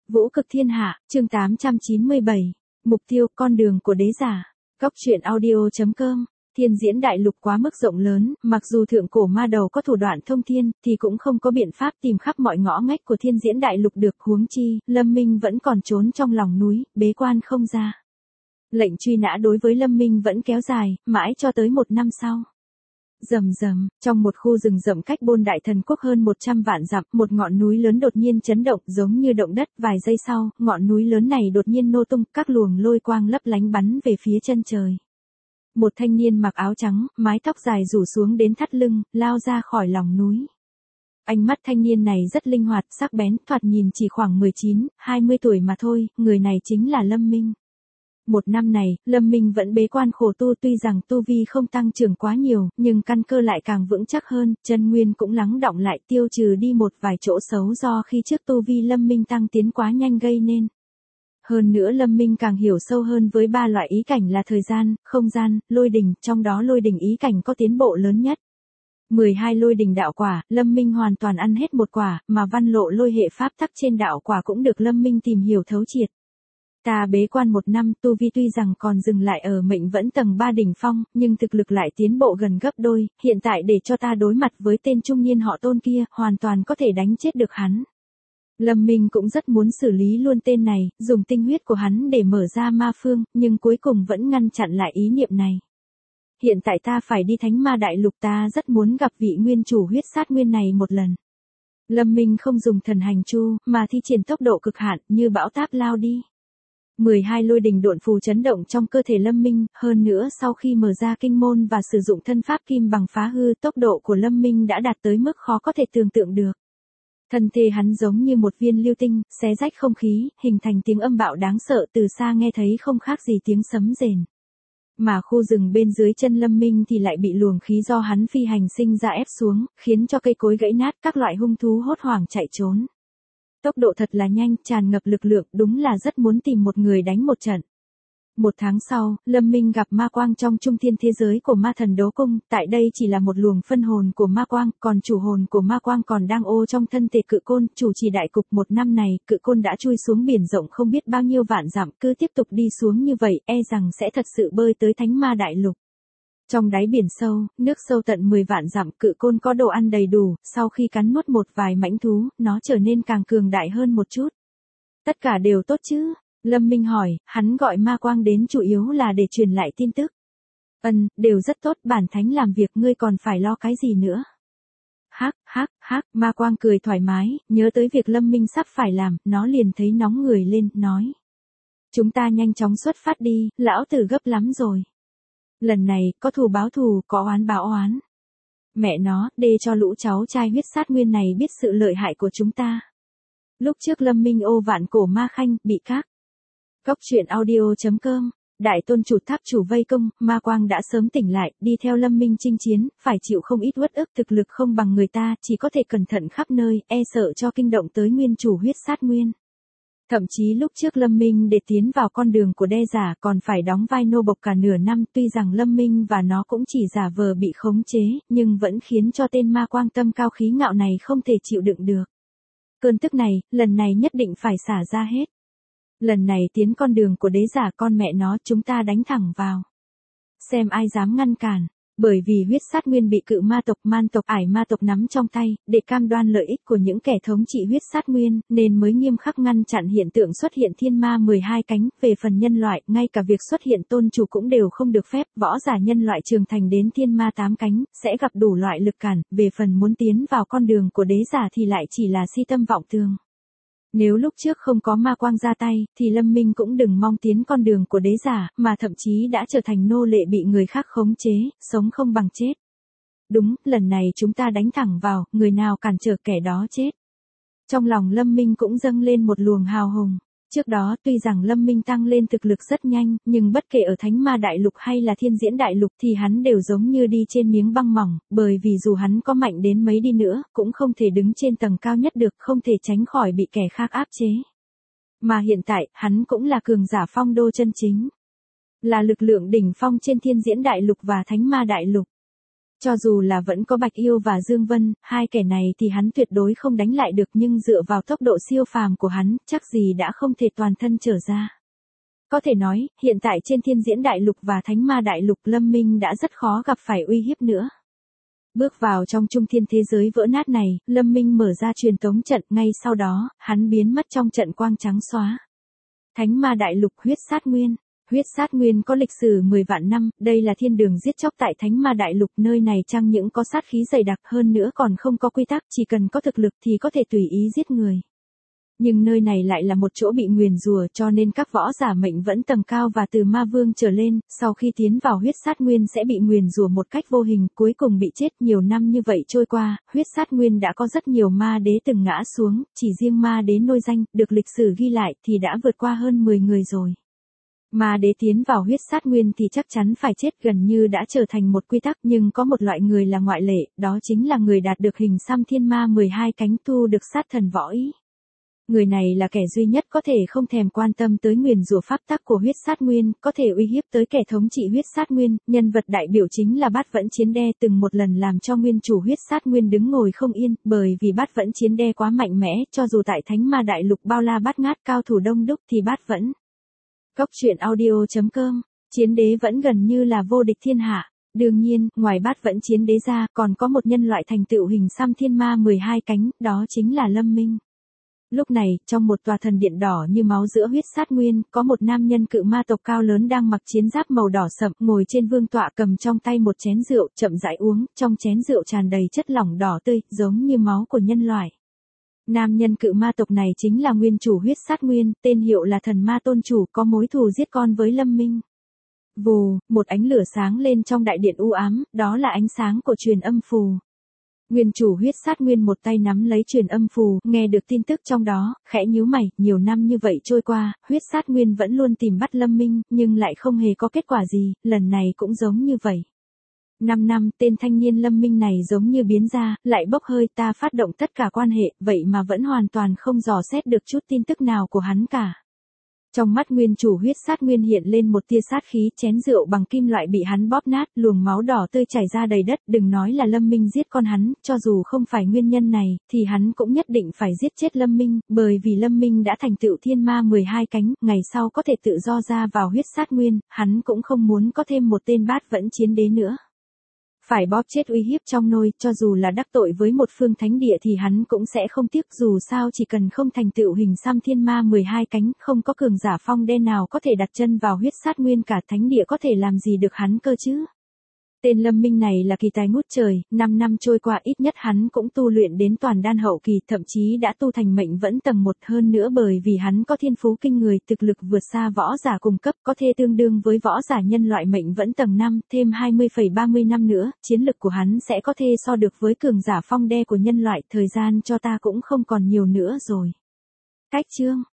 Vũ cực thiên hạ, chương 897. Mục tiêu, con đường của đế giả. Góc truyện audio.com. Thiên diễn đại lục quá mức rộng lớn, mặc dù thượng cổ ma đầu có thủ đoạn thông thiên, thì cũng không có biện pháp tìm khắp mọi ngõ ngách của thiên diễn đại lục được, huống chi, Lâm Minh vẫn còn trốn trong lòng núi, bế quan không ra. Lệnh truy nã đối với Lâm Minh vẫn kéo dài, mãi cho tới 1 năm sau. Rầm rầm, trong một khu rừng rậm cách Bôn Đại Thần Quốc hơn 100 vạn dặm, một ngọn núi lớn đột nhiên chấn động giống như động đất, vài giây sau, ngọn núi lớn này đột nhiên nô tung, các luồng lôi quang lấp lánh bắn về phía chân trời. Một thanh niên mặc áo trắng, mái tóc dài rủ xuống đến thắt lưng, lao ra khỏi lòng núi. Ánh mắt thanh niên này rất linh hoạt, sắc bén, thoạt nhìn chỉ khoảng 19, 20 tuổi mà thôi, người này chính là Lâm Minh. 1 năm này, Lâm Minh vẫn bế quan khổ tu, tuy rằng tu vi không tăng trưởng quá nhiều, nhưng căn cơ lại càng vững chắc hơn, chân nguyên cũng lắng đọng lại, tiêu trừ đi một vài chỗ xấu do khi trước tu vi Lâm Minh tăng tiến quá nhanh gây nên. Hơn nữa Lâm Minh càng hiểu sâu hơn với 3 loại ý cảnh là thời gian, không gian, lôi đình, trong đó lôi đình ý cảnh có tiến bộ lớn nhất. 12 lôi đình đạo quả, Lâm Minh hoàn toàn ăn hết một quả, mà văn lộ lôi hệ pháp tắc trên đạo quả cũng được Lâm Minh tìm hiểu thấu triệt. Ta bế quan 1 năm, tu vi tuy rằng còn dừng lại ở mệnh vẫn tầng 3 đỉnh phong, nhưng thực lực lại tiến bộ gần gấp đôi, hiện tại để cho ta đối mặt với tên trung niên họ Tôn kia, hoàn toàn có thể đánh chết được hắn. Lâm Minh cũng rất muốn xử lý luôn tên này, dùng tinh huyết của hắn để mở ra ma phương, nhưng cuối cùng vẫn ngăn chặn lại ý niệm này. Hiện tại ta phải đi Thánh Ma Đại Lục, ta rất muốn gặp vị nguyên chủ huyết sát nguyên này một lần. Lâm Minh không dùng thần hành chu, mà thi triển tốc độ cực hạn, như bão táp lao đi. 12 lôi đình độn phù chấn động trong cơ thể Lâm Minh, hơn nữa sau khi mở ra kinh môn và sử dụng thân pháp kim bằng phá hư, tốc độ của Lâm Minh đã đạt tới mức khó có thể tưởng tượng được. Thân thể hắn giống như một viên lưu tinh, xé rách không khí, hình thành tiếng âm bạo đáng sợ, từ xa nghe thấy không khác gì tiếng sấm rền. Mà khu rừng bên dưới chân Lâm Minh thì lại bị luồng khí do hắn phi hành sinh ra ép xuống, khiến cho cây cối gãy nát, các loại hung thú hốt hoảng chạy trốn. Tốc độ thật là nhanh, tràn ngập lực lượng, đúng là rất muốn tìm một người đánh một trận. 1 tháng sau, Lâm Minh gặp ma quang trong trung thiên thế giới của ma thần đố cung, tại đây chỉ là một luồng phân hồn của ma quang, còn chủ hồn của ma quang còn đang ô trong thân thể cự côn, chủ trì đại cục. 1 năm này, cự côn đã chui xuống biển rộng không biết bao nhiêu vạn dặm, cứ tiếp tục đi xuống như vậy, e rằng sẽ thật sự bơi tới Thánh Ma Đại Lục. Trong đáy biển sâu, nước sâu tận 10 vạn dặm, cự côn có đồ ăn đầy đủ, sau khi cắn nuốt một vài mãnh thú, nó trở nên càng cường đại hơn một chút. Tất cả đều tốt chứ? Lâm Minh hỏi, hắn gọi ma quang đến chủ yếu là để truyền lại tin tức. Đều rất tốt, bản thánh làm việc, ngươi còn phải lo cái gì nữa? Hắc, ma quang cười thoải mái, nhớ tới việc Lâm Minh sắp phải làm, nó liền thấy nóng người lên, nói. Chúng ta nhanh chóng xuất phát đi, lão tử gấp lắm rồi. Lần này, có thù báo thù, có oán báo oán. Mẹ nó, để cho lũ cháu trai huyết sát nguyên này biết sự lợi hại của chúng ta. Lúc trước Lâm Minh ô vạn cổ ma khanh, bị các. Góc truyện audio.com. Đại tôn chủ tháp chủ vây công, ma quang đã sớm tỉnh lại, đi theo Lâm Minh chinh chiến, phải chịu không ít uất ức, thực lực không bằng người ta, chỉ có thể cẩn thận khắp nơi, e sợ cho kinh động tới nguyên chủ huyết sát nguyên. Thậm chí lúc trước Lâm Minh để tiến vào con đường của đe giả còn phải đóng vai nô bộc cả nửa năm, tuy rằng Lâm Minh và nó cũng chỉ giả vờ bị khống chế, nhưng vẫn khiến cho tên ma quang tâm cao khí ngạo này không thể chịu đựng được. Cơn tức này, lần này nhất định phải xả ra hết. Lần này tiến con đường của đế giả, con mẹ nó, chúng ta đánh thẳng vào. Xem ai dám ngăn cản. Bởi vì huyết sát nguyên bị cự ma tộc, man tộc, ải ma tộc nắm trong tay, để cam đoan lợi ích của những kẻ thống trị huyết sát nguyên, nên mới nghiêm khắc ngăn chặn hiện tượng xuất hiện thiên ma 12 cánh, về phần nhân loại, ngay cả việc xuất hiện tôn chủ cũng đều không được phép, võ giả nhân loại trưởng thành đến thiên ma 8 cánh, sẽ gặp đủ loại lực cản, về phần muốn tiến vào con đường của đế giả thì lại chỉ là si tâm vọng tưởng. Nếu lúc trước không có ma quang ra tay, thì Lâm Minh cũng đừng mong tiến con đường của đế giả, mà thậm chí đã trở thành nô lệ bị người khác khống chế, sống không bằng chết. Đúng, lần này chúng ta đánh thẳng vào, người nào cản trở kẻ đó chết. Trong lòng Lâm Minh cũng dâng lên một luồng hào hùng. Trước đó tuy rằng Lâm Minh tăng lên thực lực rất nhanh, nhưng bất kể ở Thánh Ma Đại Lục hay là Thiên Diễn Đại Lục thì hắn đều giống như đi trên miếng băng mỏng, bởi vì dù hắn có mạnh đến mấy đi nữa, cũng không thể đứng trên tầng cao nhất được, không thể tránh khỏi bị kẻ khác áp chế. Mà hiện tại, hắn cũng là cường giả phong đô chân chính. Là lực lượng đỉnh phong trên Thiên Diễn Đại Lục và Thánh Ma Đại Lục. Cho dù là vẫn có Bạch Yêu và Dương Vân, hai kẻ này thì hắn tuyệt đối không đánh lại được, nhưng dựa vào tốc độ siêu phàm của hắn, chắc gì đã không thể toàn thân trở ra. Có thể nói, hiện tại trên Thiên Diễn Đại Lục và Thánh Ma Đại Lục, Lâm Minh đã rất khó gặp phải uy hiếp nữa. Bước vào trong trung thiên thế giới vỡ nát này, Lâm Minh mở ra truyền tống trận, ngay sau đó, hắn biến mất trong trận quang trắng xóa. Thánh Ma Đại Lục huyết sát nguyên. Huyết sát nguyên có lịch sử 10 vạn năm, đây là thiên đường giết chóc tại Thánh Ma Đại Lục, nơi này chẳng những có sát khí dày đặc hơn nữa còn không có quy tắc, chỉ cần có thực lực thì có thể tùy ý giết người. Nhưng nơi này lại là một chỗ bị nguyền rủa, cho nên các võ giả mệnh vẫn tầng cao và từ ma vương trở lên, sau khi tiến vào huyết sát nguyên sẽ bị nguyền rủa một cách vô hình, cuối cùng bị chết. Nhiều năm như vậy trôi qua, huyết sát nguyên đã có rất nhiều ma đế từng ngã xuống, chỉ riêng ma đế nôi danh, được lịch sử ghi lại thì đã vượt qua hơn 10 người rồi. Ma đế tiến vào huyết sát nguyên thì chắc chắn phải chết, gần như đã trở thành một quy tắc, nhưng có một loại người là ngoại lệ, đó chính là người đạt được hình xăm thiên ma 12 cánh, thu được sát thần võ ý. Người này là kẻ duy nhất có thể không thèm quan tâm tới nguyền rủa pháp tắc của huyết sát nguyên, có thể uy hiếp tới kẻ thống trị huyết sát nguyên. Nhân vật đại biểu chính là Bát Vẫn Chiến Đe, từng một lần làm cho nguyên chủ huyết sát nguyên đứng ngồi không yên, bởi vì Bát Vẫn Chiến Đe quá mạnh mẽ, cho dù tại Thánh Ma Đại Lục bao la bát ngát, cao thủ đông đúc thì Bát Vẫn. Cốc truyện audio.com, Chiến Đế vẫn gần như là vô địch thiên hạ. Đương nhiên, ngoài Bát Vẫn Chiến Đế ra, còn có một nhân loại thành tựu hình xăm thiên ma 12 cánh, đó chính là Lâm Minh. Lúc này, trong một tòa thần điện đỏ như máu giữa huyết sát nguyên, có một nam nhân cự ma tộc cao lớn đang mặc chiến giáp màu đỏ sậm, ngồi trên vương tọa, cầm trong tay một chén rượu, chậm rãi uống, trong chén rượu tràn đầy chất lỏng đỏ tươi, giống như máu của nhân loại. Nam nhân cự ma tộc này chính là nguyên chủ huyết sát nguyên, tên hiệu là Thần Ma Tôn Chủ, có mối thù giết con với Lâm Minh. Vù, một ánh lửa sáng lên trong đại điện u ám, đó là ánh sáng của truyền âm phù. Nguyên chủ huyết sát nguyên một tay nắm lấy truyền âm phù, nghe được tin tức trong đó, khẽ nhíu mày. Nhiều năm như vậy trôi qua, huyết sát nguyên vẫn luôn tìm bắt Lâm Minh, nhưng lại không hề có kết quả gì, lần này cũng giống như vậy. 5 năm, tên thanh niên Lâm Minh này giống như biến ra, lại bốc hơi, ta phát động tất cả quan hệ, vậy mà vẫn hoàn toàn không dò xét được chút tin tức nào của hắn cả. Trong mắt nguyên chủ huyết sát nguyên hiện lên một tia sát khí, chén rượu bằng kim loại bị hắn bóp nát, luồng máu đỏ tươi chảy ra đầy đất, đừng nói là Lâm Minh giết con hắn, cho dù không phải nguyên nhân này, thì hắn cũng nhất định phải giết chết Lâm Minh, bởi vì Lâm Minh đã thành tựu thiên ma 12 cánh, ngày sau có thể tự do ra vào huyết sát nguyên, hắn cũng không muốn có thêm một tên Bát Vẫn Chiến Đế nữa. Phải bóp chết uy hiếp trong nôi, cho dù là đắc tội với một phương thánh địa thì hắn cũng sẽ không tiếc, dù sao chỉ cần không thành tựu hình xăm thiên ma 12 cánh, không có cường giả phong đen nào có thể đặt chân vào huyết sát nguyên cả, thánh địa có thể làm gì được hắn cơ chứ. Tên Lâm Minh này là kỳ tài ngút trời, 5 năm trôi qua ít nhất hắn cũng tu luyện đến toàn đan hậu kỳ, thậm chí đã tu thành mệnh vẫn tầng 1, hơn nữa bởi vì hắn có thiên phú kinh người, thực lực vượt xa võ giả cùng cấp, có thể tương đương với võ giả nhân loại mệnh vẫn tầng 5, thêm 20,30 năm nữa, chiến lực của hắn sẽ có thể so được với cường giả phong đe của nhân loại, thời gian cho ta cũng không còn nhiều nữa rồi. Cách chương